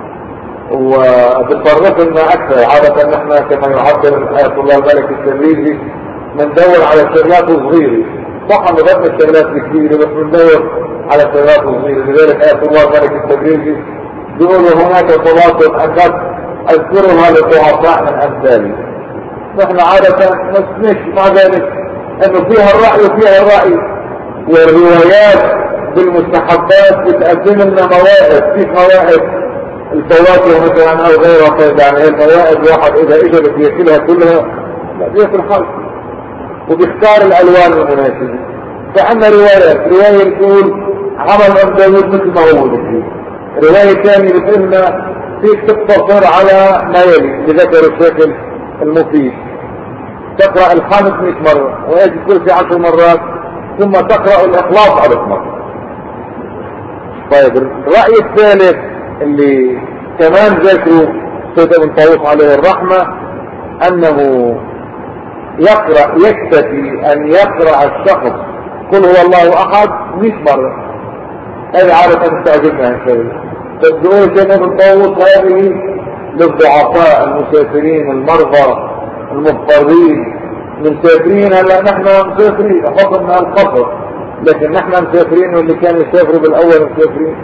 وبتصرف لنا أكثر. عادة نحن كما يعبر آية الله الملك التبريزي بندور على شغلات صغيرة، صح نضبط الشغلات كثيرة بس بندور على شغلات صغيرة. لذلك آية الله الملك التبريزي بيقولوا هناك صلاة أخذ أذكرها للضعفاء من أمثالي. نحن عادة نسمش مع ذلك انه فيها الرأي وفيها الرأي، والروايات بالمستحبات بتقدم لنا موائد. في موائد الفواكه مثلا او غيرها، طيب يعني هي الموائد واحد اذا اجى بده ياكلها كلها لا بياكل خلق وبيختار الالوان المناسبة. فعندنا روايات، رواية بتقول عمل ابن داود مثل ما هو بده، رواية ثانية بتقول لنا فيك تقتصر على ما يلي بذكر الشكل المفيد. تقرأ الخامس مئة مرة وآية الكرسي عشر مرات ثم تقرأ الإخلاص ألف مرة. طيب الرأي الثالث اللي كمان ذكره سيدنا ابن طاووس عليه الرحمة أنه يقرأ يكتفي أن يقرأ الشخص قل هو الله أحد مئة مرة. هذه عادة تعجبنا شيء. تقول سيدنا ابن طاووس هذه للضعفاء المسافرين المرضى المضطرين. مسافرين هلا نحن مسافرين حكمنا القصر، لكن نحن مسافرين واللي كانوا يسافروا بالاول مسافرين.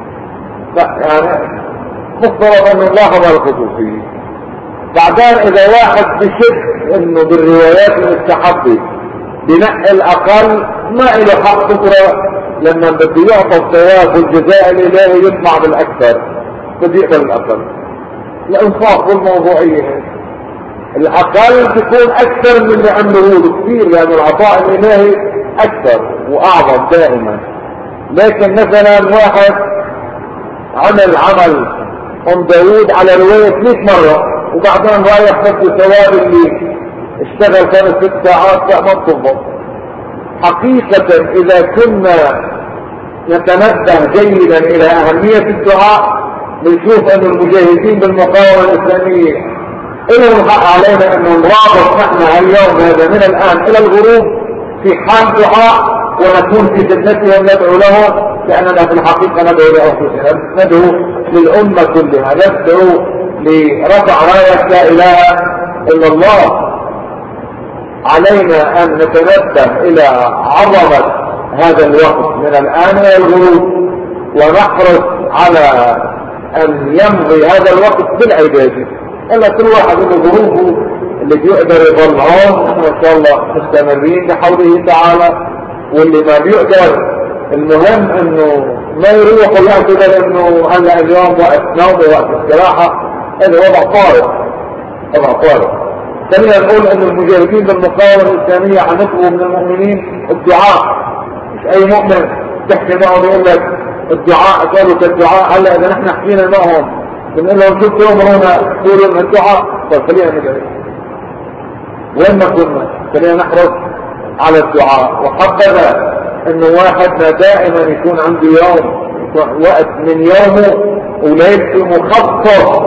يعني مفترض ان نلاحظ الخصوصيه. بعدين اذا واحد بشك انه بالروايات المستحبه بنقي الاقل ما له حق تقرا، لما بده يعطى الثواب والجزاء الالهي يطمع بالاكثر بده يقبل الاقل. الانصاف والموضوعيه الاقل تكون اكثر من اللي عنده بكثير، لان العطاء الالهي اكثر واعظم دائما. لكن مثلا واحد عمل عمل ام داود على رواية مئة مرة وبعدين رايح نفس ثواب اللي اشتغل خمس ست ساعات لا ما بتضبط. حقيقة اذا كنا نتنبه جيدا الى اهمية الدعاء بنشوف ان المجاهدين بالمقاومة الاسلامية إلهم الحق علينا أنه نرابط نحن اليوم هذا من الآن إلى الغروب في حال دعاء ونكون في خدمتهم ندعو له، لأننا في الحقيقة ندعو لأنفسنا، ندعو للأمة كلها، ندعو لرفع راية لا إله إلا الله. علينا أن نتنبه إلى عظمة هذا الوقت من الآن إلى الغروب ونحرص على أن يمضي هذا الوقت بالعبادة. إلا كل واحد له ظروفه اللي بيقدر يظل هون، نحن ان شاء الله مستمرين بحوله تعالى، واللي ما بيقدر المهم انه ما يروح ويعتبر انه هلا اليوم وقت نوم ووقت استراحه. هذا وضع طارئ، وضع طارئ. خلينا نقول ان المجاهدين بالمقاومه الاسلاميه هنطلبوا من المؤمنين الدعاء. مش اي مؤمن تحكي معه بيقول لك الدعاء قالوا كالدعاء. هلا اذا نحن حكينا معهم بنقول لهم شو تؤمرون تقولوا من الدعاء؟ طيب خلينا ندعي. وين ما كنا خلينا نحرص على الدعاء. وحبذا انه واحدنا دائما يكون عنده يوم وقت من يومه وليلته مخصص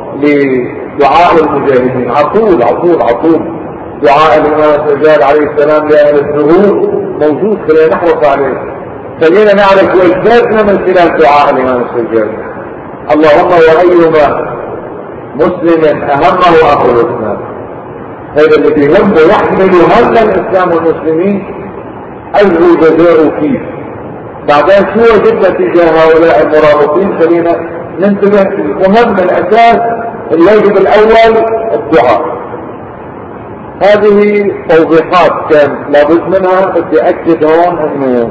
لدعاء المجاهدين. عطول عطول عطول دعاء الامام السجاد عليه السلام لاهل الظهور موجود، خلينا نحرص عليه. خلينا نعرف واجباتنا من خلال دعاء الامام السجاد. اللهم وايما مسلم اهمه اخو الاسلام. هذا اللي بيهمه يحمل هم الاسلام والمسلمين اجر جزاؤه فيه. بعدين شو وجدنا تجاه هؤلاء المرابطين؟ خلينا ننتبه. المهم الاساس الواجب الاول الدعاء. هذه توضيحات كان لابد منها. بدي اكد هون انه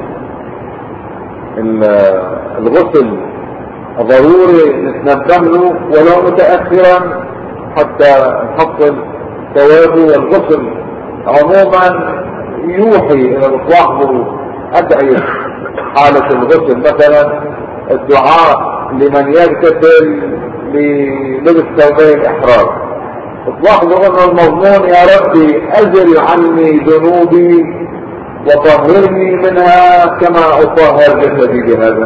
الغسل ضروري نتنبه له ولو متاخرا حتى نحصل ثوابه. والغسل عموما يوحي الى تلاحظوا ادعية حالة الغسل، مثلا الدعاء لمن يغتسل للبس ثوبي الاحرام. تلاحظوا ان المضمون يا ربي ازل عني ذنوبي وطهرني منها كما اطهر جسدي بهذا.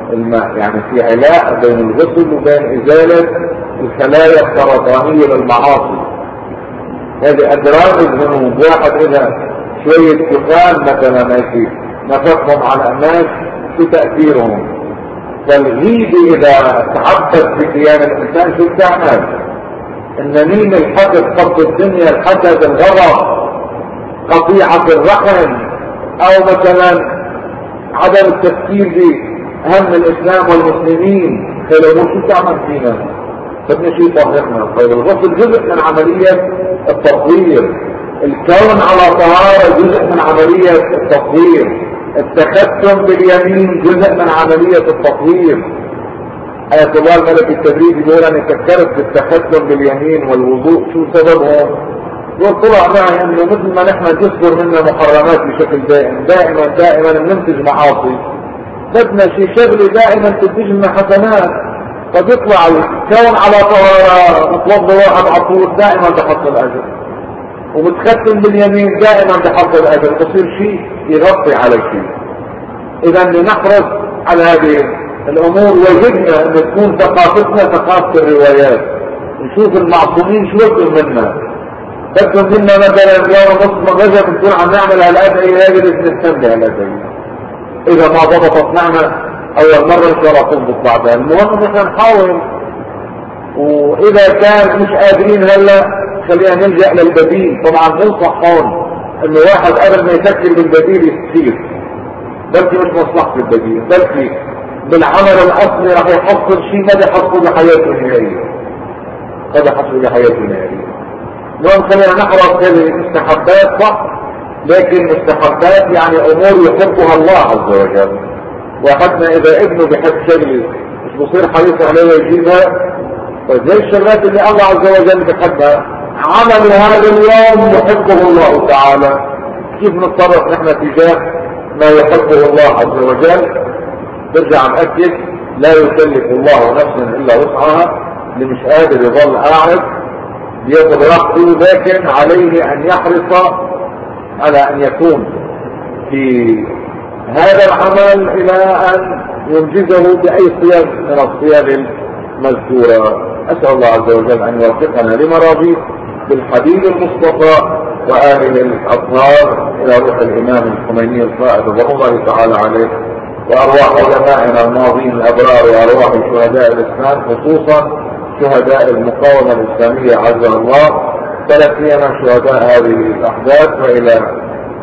الماء، يعني في علاء بين الغسل وبين ازالة الخلايا السرطانية للمعاصي. هذه اضرار الذنوب. واحد اذا شوية دخان مثلا ماشي نفخهم على الناس شو تأثيرهم؟ فالغيبة اذا تعبت في كيان الانسان شو بتعمل؟ النميم، الحسد، حب الدنيا، الحسد، الغضب، قطيعة الرحم، او مثلا عدم التفكير بهم الاسلام والمسلمين، خلوه شو تعمل فينا؟ بدنا شيء يطهرنا. طيب الغسل جزء من عملية التطهير، الكون على طهارة جزء من عملية التطهير، التختم باليمين جزء من عملية التطهير. آية الله الملك التدريب يقول انا كثرت بالتختم باليمين والوضوء، شو سببهم؟ يقول طلع معي انه مثل ما نحن تصدر منا محرمات بشكل دائم، دائما دائما بننتج معاصي، بدنا شيء شغله دائما تنتج لنا حسنات، فبيطلع الكون على طهارة، متوضى واحد على طول دائما بحصل اجر، ومتختم باليمين دائما بحصل اجر، بصير شيء يغطي على شيء. اذا لنحرص على هذه الامور. وجدنا ان تكون ثقافتنا ثقافة الروايات، نشوف المعصومين شو بدهم منا. بدهم منا مثلا يوم نص من رجب نكون عم نعمل هالادعية هذه، لازم نستنى هالادعية. اذا ما ضبطت نعمة اول مرة ان شاء الله تضبط بعدها. المهم نحن نحاول، واذا كان مش قادرين هلا خلينا نلجأ للبديل. طبعا ننصح هون انه واحد قبل ما يفكر بالبديل يستفيد، بلكي مش مصلحة البديل، بلكي بالعمل الاصلي راح يحصل شيء ما يحصل لحياته النهائية، قد يحصل لحياته النهائية. المهم خلينا نحرص هذه المستحبات صح، لكن مستحبات يعني امور يحبها الله عز وجل. واحدنا اذا ابنه بحب شغله مش بصير حريص عليه ويجيبها. طيب زي الشغلات اللي الله عز وجل بحبها، عمل هذا اليوم يحبه الله تعالى، كيف نتصرف نحن تجاه ما يحبه الله عز وجل؟ برجع نأكد لا يكلف الله نفسا الا وسعها، اللي مش قادر يظل قاعد بياخذ راحته، لكن عليه ان يحرص على ان يكون في هذا العمل الى ان ينجزه باي صيغ من الصيغ المذكورة. اسأل الله عز وجل ان يوفقنا لمراضيه بالحبيب المصطفى وآله الاطهار، الى روح الامام الخميني القائد رضي الله تعالى عليه، وارواح علمائنا الماضين الابرار، وارواح شهداء الاسلام خصوصا شهداء المقاومة الاسلامية عز الله، فلسيما شهداء هذه الاحداث، والى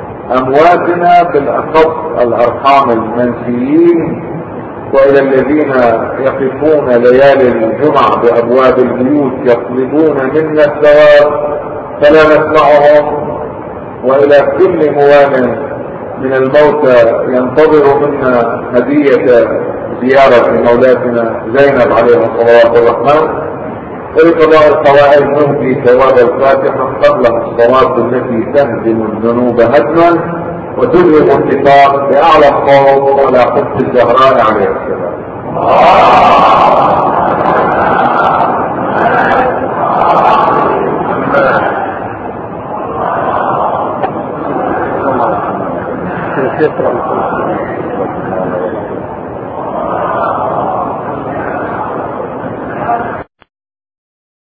امواتنا بالاخص الارحام المنسيين، والى الذين يقفون ليالي الجمعة بابواب البيوت يطلبون منا الثواب فلا نسمعهم، والى كل موان من الموتى ينتظر منا هدية زيارة مولاتنا زينب عليها صلوات الرحمن، ولقضاء الحوائج نهدي ثواب الفاتحة قبل الصلاة التي تهدم الذنوب هدما وتذهب النفاق بأعلى الصوت على حب الزهراء عليه السلام. شكرا.